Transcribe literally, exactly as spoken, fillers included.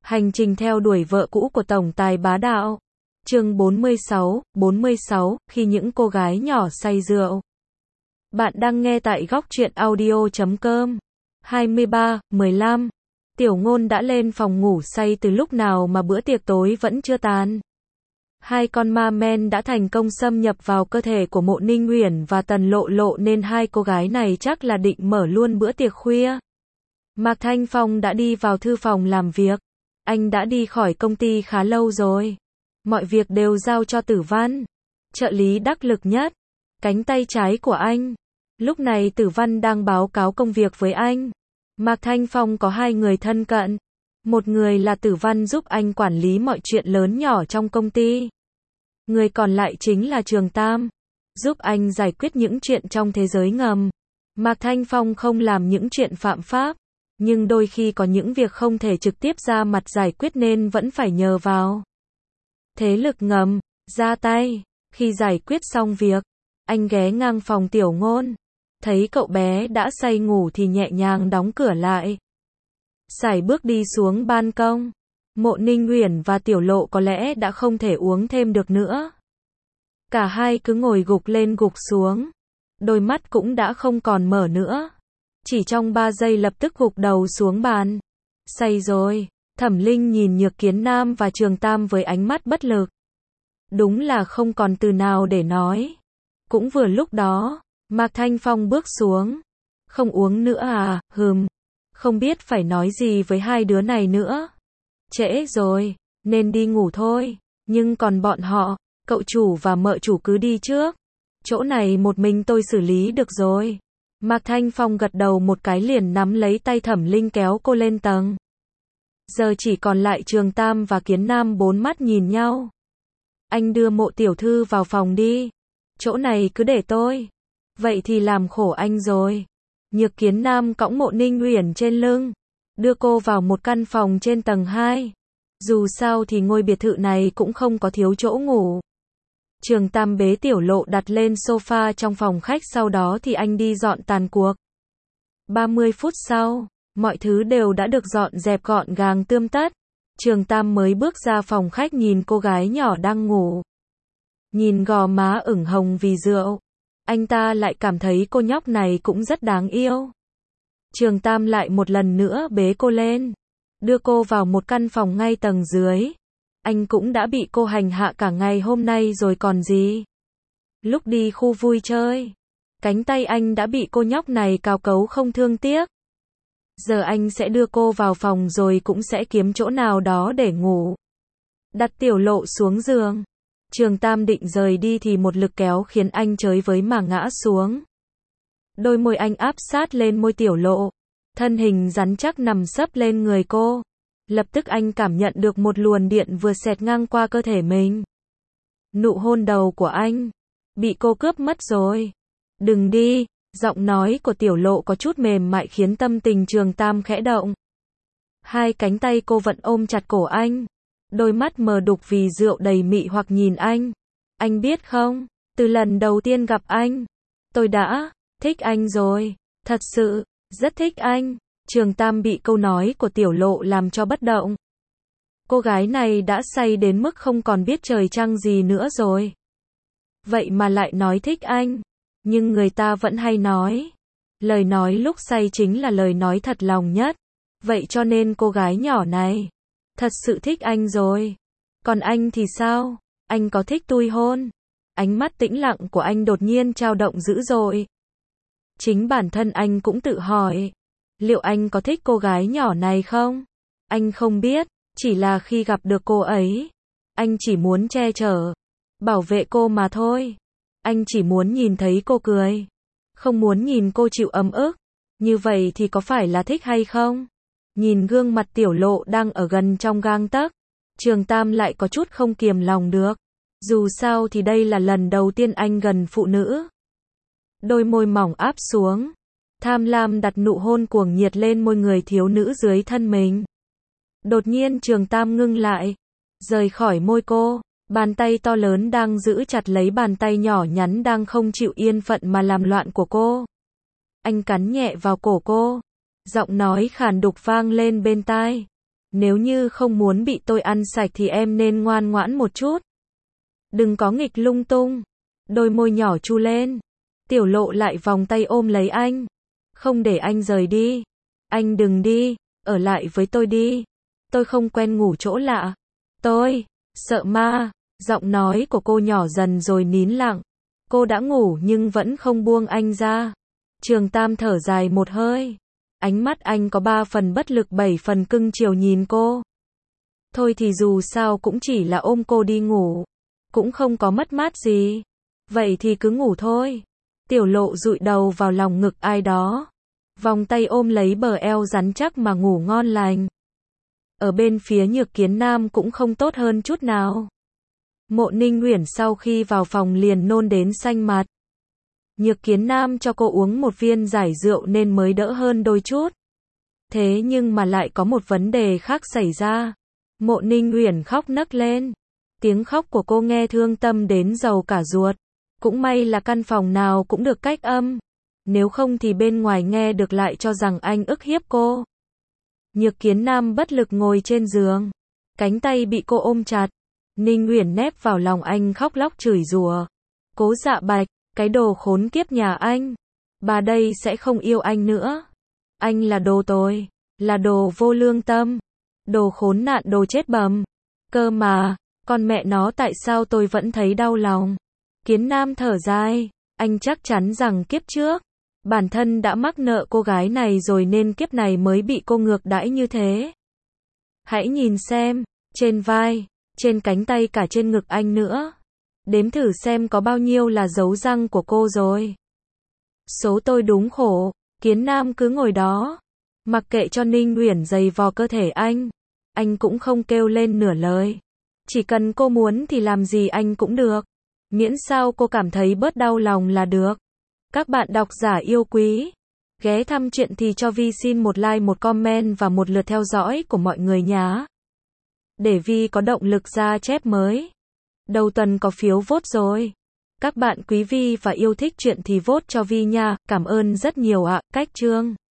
Hành trình theo đuổi vợ cũ của tổng tài bá đạo. Chương bốn mươi sáu, bốn mươi sáu, khi những cô gái nhỏ say rượu. Bạn đang nghe tại góc truyện audio chấm com. hai mươi ba, mười lăm. Tiểu Ngôn đã lên phòng ngủ say từ lúc nào mà bữa tiệc tối vẫn chưa tàn. Hai con ma men đã thành công xâm nhập vào cơ thể của Mộ Ninh Uyển và Tần Lộ Lộ nên hai cô gái này chắc là định mở luôn bữa tiệc khuya. Mạc Thanh Phong đã đi vào thư phòng làm việc. Anh đã đi khỏi công ty khá lâu rồi. Mọi việc đều giao cho Tử Văn, trợ lý đắc lực nhất, cánh tay trái của anh. Lúc này Tử Văn đang báo cáo công việc với anh. Mạc Thanh Phong có hai người thân cận. Một người là Tử Văn giúp anh quản lý mọi chuyện lớn nhỏ trong công ty. Người còn lại chính là Trường Tam, giúp anh giải quyết những chuyện trong thế giới ngầm. Mạc Thanh Phong không làm những chuyện phạm pháp, nhưng đôi khi có những việc không thể trực tiếp ra mặt giải quyết nên vẫn phải nhờ vào thế lực ngầm ra tay. Khi giải quyết xong việc, anh ghé ngang phòng Tiểu Ngôn, thấy cậu bé đã say ngủ thì nhẹ nhàng đóng cửa lại. Sải bước đi xuống ban công. Mộ Ninh Uyển và Tiểu Lộ có lẽ đã không thể uống thêm được nữa. Cả hai cứ ngồi gục lên gục xuống, đôi mắt cũng đã không còn mở nữa. Chỉ trong ba giây lập tức gục đầu xuống bàn. Say rồi. Thẩm Linh nhìn Nhược Kiến Nam và Trường Tam với ánh mắt bất lực. Đúng là không còn từ nào để nói. Cũng vừa lúc đó, Mạc Thanh Phong bước xuống. Không uống nữa à, hừm. Không biết phải nói gì với hai đứa này nữa. Trễ rồi, nên đi ngủ thôi. Nhưng còn bọn họ, cậu chủ và mợ chủ cứ đi trước. Chỗ này một mình tôi xử lý được rồi. Mạc Thanh Phong gật đầu một cái liền nắm lấy tay Thẩm Linh kéo cô lên tầng. Giờ chỉ còn lại Trường Tam và Kiến Nam bốn mắt nhìn nhau. Anh đưa Mộ tiểu thư vào phòng đi. Chỗ này cứ để tôi. Vậy thì làm khổ anh rồi. Nhược Kiến Nam cõng Mộ Ninh Uyển trên lưng, đưa cô vào một căn phòng trên tầng hai. Dù sao thì ngôi biệt thự này cũng không có thiếu chỗ ngủ. Trường Tam bế Tiểu Lộ đặt lên sofa trong phòng khách, sau đó thì anh đi dọn tàn cuộc. ba mươi phút sau, mọi thứ đều đã được dọn dẹp gọn gàng tươm tất. Trường Tam mới bước ra phòng khách nhìn cô gái nhỏ đang ngủ. Nhìn gò má ửng hồng vì rượu, anh ta lại cảm thấy cô nhóc này cũng rất đáng yêu. Trường Tam lại một lần nữa bế cô lên, đưa cô vào một căn phòng ngay tầng dưới. Anh cũng đã bị cô hành hạ cả ngày hôm nay rồi còn gì. Lúc đi khu vui chơi, cánh tay anh đã bị cô nhóc này cào cấu không thương tiếc. Giờ anh sẽ đưa cô vào phòng rồi cũng sẽ kiếm chỗ nào đó để ngủ. Đặt Tiểu Lộ xuống giường. Trường Tam định rời đi thì một lực kéo khiến anh chới với mà ngã xuống. Đôi môi anh áp sát lên môi Tiểu Lộ. Thân hình rắn chắc nằm sấp lên người cô. Lập tức anh cảm nhận được một luồng điện vừa xẹt ngang qua cơ thể mình. Nụ hôn đầu của anh bị cô cướp mất rồi. Đừng đi. Giọng nói của Tiểu Lộ có chút mềm mại khiến tâm tình Trường Tam khẽ động. Hai cánh tay cô vẫn ôm chặt cổ anh. Đôi mắt mờ đục vì rượu đầy mị hoặc nhìn anh. Anh biết không, từ lần đầu tiên gặp anh, tôi đã thích anh rồi. Thật sự, rất thích anh. Trường Tam bị câu nói của Tiểu Lộ làm cho bất động. Cô gái này đã say đến mức không còn biết trời trăng gì nữa rồi. Vậy mà lại nói thích anh. Nhưng người ta vẫn hay nói, lời nói lúc say chính là lời nói thật lòng nhất. Vậy cho nên cô gái nhỏ này thật sự thích anh rồi. Còn anh thì sao? Anh có thích tui hôn? Ánh mắt tĩnh lặng của anh đột nhiên dao động dữ dội. Chính bản thân anh cũng tự hỏi, liệu anh có thích cô gái nhỏ này không? Anh không biết, chỉ là khi gặp được cô ấy, anh chỉ muốn che chở, bảo vệ cô mà thôi. Anh chỉ muốn nhìn thấy cô cười, không muốn nhìn cô chịu ấm ức. Như vậy thì có phải là thích hay không? Nhìn gương mặt Tiểu Lộ đang ở gần trong gang tấc, Trường Tam lại có chút không kiềm lòng được. Dù sao thì đây là lần đầu tiên anh gần phụ nữ. Đôi môi mỏng áp xuống, tham lam đặt nụ hôn cuồng nhiệt lên môi người thiếu nữ dưới thân mình. Đột nhiên Trường Tam ngưng lại, rời khỏi môi cô. Bàn tay to lớn đang giữ chặt lấy bàn tay nhỏ nhắn đang không chịu yên phận mà làm loạn của cô. Anh cắn nhẹ vào cổ cô. Giọng nói khàn đục vang lên bên tai. Nếu như không muốn bị tôi ăn sạch thì em nên ngoan ngoãn một chút. Đừng có nghịch lung tung. Đôi môi nhỏ chu lên. Tiểu Lộ lại vòng tay ôm lấy anh. Không để anh rời đi. Anh đừng đi, ở lại với tôi đi. Tôi không quen ngủ chỗ lạ. Tôi, sợ ma. Giọng nói của cô nhỏ dần rồi nín lặng. Cô đã ngủ nhưng vẫn không buông anh ra. Trường Tam thở dài một hơi. Ánh mắt anh có ba phần bất lực bảy phần cưng chiều nhìn cô. Thôi thì dù sao cũng chỉ là ôm cô đi ngủ. Cũng không có mất mát gì. Vậy thì cứ ngủ thôi. Tiểu Lộ dụi đầu vào lòng ngực ai đó. Vòng tay ôm lấy bờ eo rắn chắc mà ngủ ngon lành. Ở bên phía Nhược Kiến Nam cũng không tốt hơn chút nào. Mộ Ninh Uyển sau khi vào phòng liền nôn đến xanh mặt. Nhược Kiến Nam cho cô uống một viên giải rượu nên mới đỡ hơn đôi chút. Thế nhưng mà lại có một vấn đề khác xảy ra. Mộ Ninh Uyển khóc nấc lên. Tiếng khóc của cô nghe thương tâm đến rầu cả ruột. Cũng may là căn phòng nào cũng được cách âm. Nếu không thì bên ngoài nghe được lại cho rằng anh ức hiếp cô. Nhược Kiến Nam bất lực ngồi trên giường. Cánh tay bị cô ôm chặt. Ninh Uyển nép vào lòng anh khóc lóc chửi rủa. Cố Dạ Bạch, cái đồ khốn kiếp nhà anh. Bà đây sẽ không yêu anh nữa. Anh là đồ tồi. Là đồ vô lương tâm. Đồ khốn nạn đồ chết bầm. Cơ mà, con mẹ nó tại sao tôi vẫn thấy đau lòng. Kiến Nam thở dài. Anh chắc chắn rằng kiếp trước bản thân đã mắc nợ cô gái này rồi nên kiếp này mới bị cô ngược đãi như thế. Hãy nhìn xem, trên vai, trên cánh tay cả trên ngực anh nữa. Đếm thử xem có bao nhiêu là dấu răng của cô rồi. Số tôi đúng khổ. Kiến Nam cứ ngồi đó, mặc kệ cho Ninh Uyển giày vò cơ thể anh. Anh cũng không kêu lên nửa lời. Chỉ cần cô muốn thì làm gì anh cũng được. Miễn sao cô cảm thấy bớt đau lòng là được. Các bạn độc giả yêu quý, ghé thăm truyện thì cho Vi xin một like, một comment và một lượt theo dõi của mọi người nhé. Để Vi có động lực ra chép mới. Đầu tuần có phiếu vote rồi. Các bạn quý Vi và yêu thích truyện thì vote cho Vi nha. Cảm ơn rất nhiều ạ. Cách chương